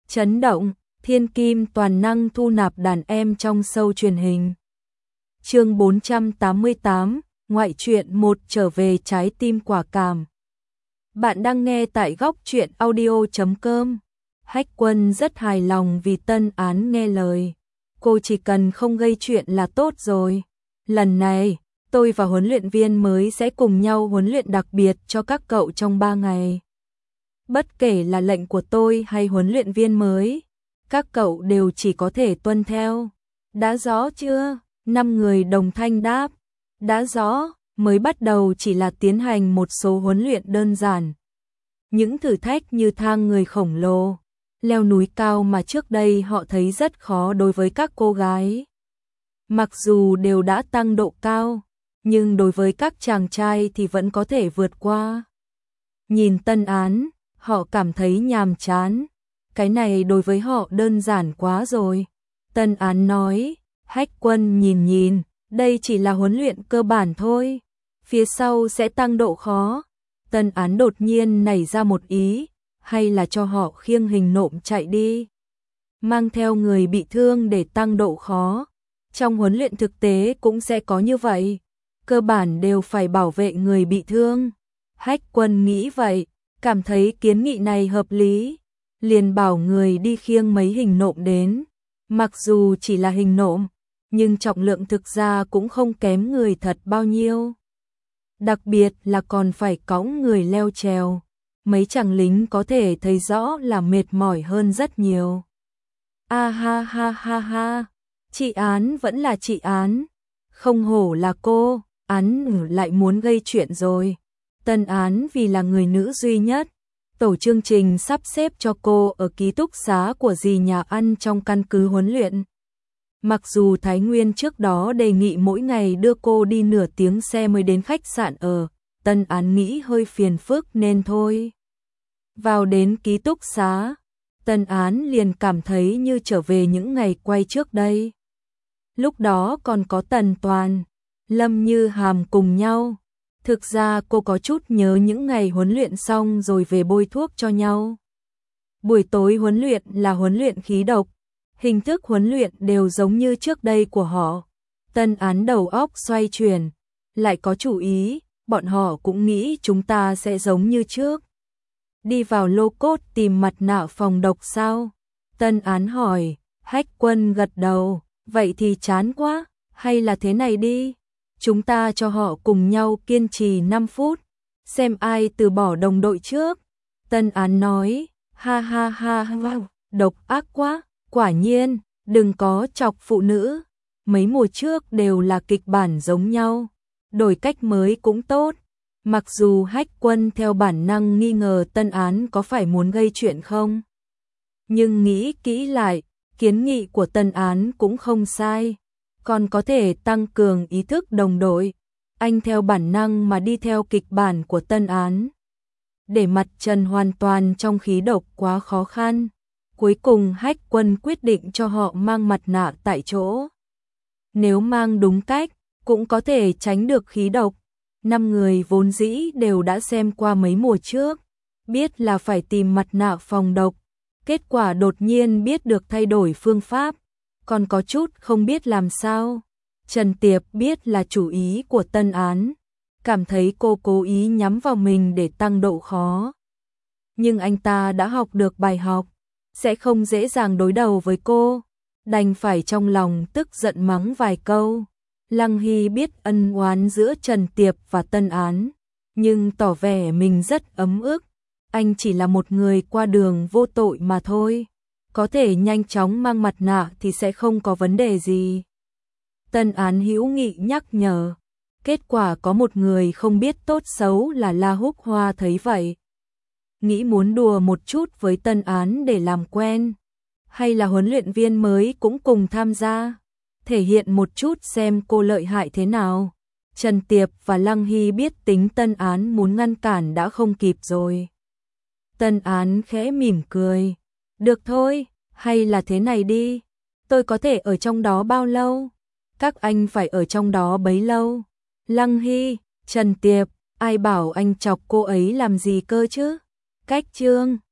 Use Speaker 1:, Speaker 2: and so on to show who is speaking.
Speaker 1: Chấn động, thiên kim toàn năng thu nạp đàn em trong show truyền hình. Chương 488, ngoại truyện 1 trở về trái tim quả cảm. Bạn đang nghe tại góc truyện audio.com. Hách Quân rất hài lòng vì Tân Án nghe lời. Cô chỉ cần không gây chuyện là tốt rồi. Lần này, tôi và huấn luyện viên mới sẽ cùng nhau huấn luyện đặc biệt cho các cậu trong 3 ngày. Bất kể là lệnh của tôi hay huấn luyện viên mới, các cậu đều chỉ có thể tuân theo. Đã rõ chưa? 5 người đồng thanh đáp. Đã rõ, mới bắt đầu chỉ là tiến hành một số huấn luyện đơn giản. Những thử thách như thang người khổng lồ, leo núi cao mà trước đây họ thấy rất khó đối với các cô gái. Mặc dù đều đã tăng độ cao, nhưng đối với các chàng trai thì vẫn có thể vượt qua. Nhìn Tân Án, họ cảm thấy nhàm chán. Cái này đối với họ đơn giản quá rồi. Tân Án nói, Hách Quân nhìn, đây chỉ là huấn luyện cơ bản thôi. Phía sau sẽ tăng độ khó. Tân Án đột nhiên nảy ra một ý, hay là cho họ khiêng hình nộm chạy đi. Mang theo người bị thương để tăng độ khó. Trong huấn luyện thực tế cũng sẽ có như vậy. Cơ bản đều phải bảo vệ người bị thương. Hách Quân nghĩ vậy, cảm thấy kiến nghị này hợp lý. Liền bảo người đi khiêng mấy hình nộm đến. Mặc dù chỉ là hình nộm, nhưng trọng lượng thực ra cũng không kém người thật bao nhiêu. Đặc biệt là còn phải cõng người leo trèo. Mấy chàng lính có thể thấy rõ là mệt mỏi hơn rất nhiều. A ha ha ha ha, chị Án vẫn là chị Án. Không hổ là cô, Án lại muốn gây chuyện rồi. Tân Án vì là người nữ duy nhất. Tổ chương trình sắp xếp cho cô ở ký túc xá của dì nhà ăn trong căn cứ huấn luyện. Mặc dù Thái Nguyên trước đó đề nghị mỗi ngày đưa cô đi nửa tiếng xe mới đến khách sạn ở, Tân Án nghĩ hơi phiền phức nên thôi. Vào đến ký túc xá, Tân Án liền cảm thấy như trở về những ngày quay trước đây. Lúc đó còn có Tần Toàn, Lâm Như Hàm cùng nhau. Thực ra cô có chút nhớ những ngày huấn luyện xong rồi về bôi thuốc cho nhau. Buổi tối huấn luyện là huấn luyện khí độc. Hình thức huấn luyện đều giống như trước đây của họ. Tân Án đầu óc xoay chuyển, lại có chủ ý, bọn họ cũng nghĩ chúng ta sẽ giống như trước. Đi vào lô cốt tìm mặt nạ phòng độc sao? Tân Án hỏi. Hách Quân gật đầu, vậy thì chán quá, hay là thế này đi. Chúng ta cho họ cùng nhau kiên trì 5 phút, xem ai từ bỏ đồng đội trước. Tân Án nói, ha ha ha, wow, độc ác quá, quả nhiên, đừng có chọc phụ nữ. Mấy mùa trước đều là kịch bản giống nhau, đổi cách mới cũng tốt. Mặc dù Hách Quân theo bản năng nghi ngờ Tân Án có phải muốn gây chuyện không. Nhưng nghĩ kỹ lại, kiến nghị của Tân Án cũng không sai. Còn có thể tăng cường ý thức đồng đội. Anh theo bản năng mà đi theo kịch bản của Tân Án. Để mặt trần hoàn toàn trong khí độc quá khó khăn. Cuối cùng Hách Quân quyết định cho họ mang mặt nạ tại chỗ. Nếu mang đúng cách, cũng có thể tránh được khí độc. 5 người vốn dĩ đều đã xem qua mấy mùa trước. Biết là phải tìm mặt nạ phòng độc. Kết quả đột nhiên biết được thay đổi phương pháp. Còn có chút không biết làm sao. Trần Tiệp biết là chủ ý của Tân Án. Cảm thấy cô cố ý nhắm vào mình để tăng độ khó. Nhưng anh ta đã học được bài học. Sẽ không dễ dàng đối đầu với cô. Đành phải trong lòng tức giận mắng vài câu. Lăng Hy biết ân oán giữa Trần Tiệp và Tân Án. Nhưng tỏ vẻ mình rất ấm ức. Anh chỉ là một người qua đường vô tội mà thôi. Có thể nhanh chóng mang mặt nạ thì sẽ không có vấn đề gì. Tân Án hữu nghị nhắc nhở. Kết quả có một người không biết tốt xấu là La Húc Hoa thấy vậy. Nghĩ muốn đùa một chút với Tân Án để làm quen. Hay là huấn luyện viên mới cũng cùng tham gia. Thể hiện một chút xem cô lợi hại thế nào. Trần Tiệp và Lăng Hy biết tính Tân Án muốn ngăn cản đã không kịp rồi. Tân Án khẽ mỉm cười. Được thôi, hay là thế này đi. Tôi có thể ở trong đó bao lâu? Các anh phải ở trong đó bấy lâu. Lăng Hy, Trần Tiệp, ai bảo anh chọc cô ấy làm gì cơ chứ? Cách chương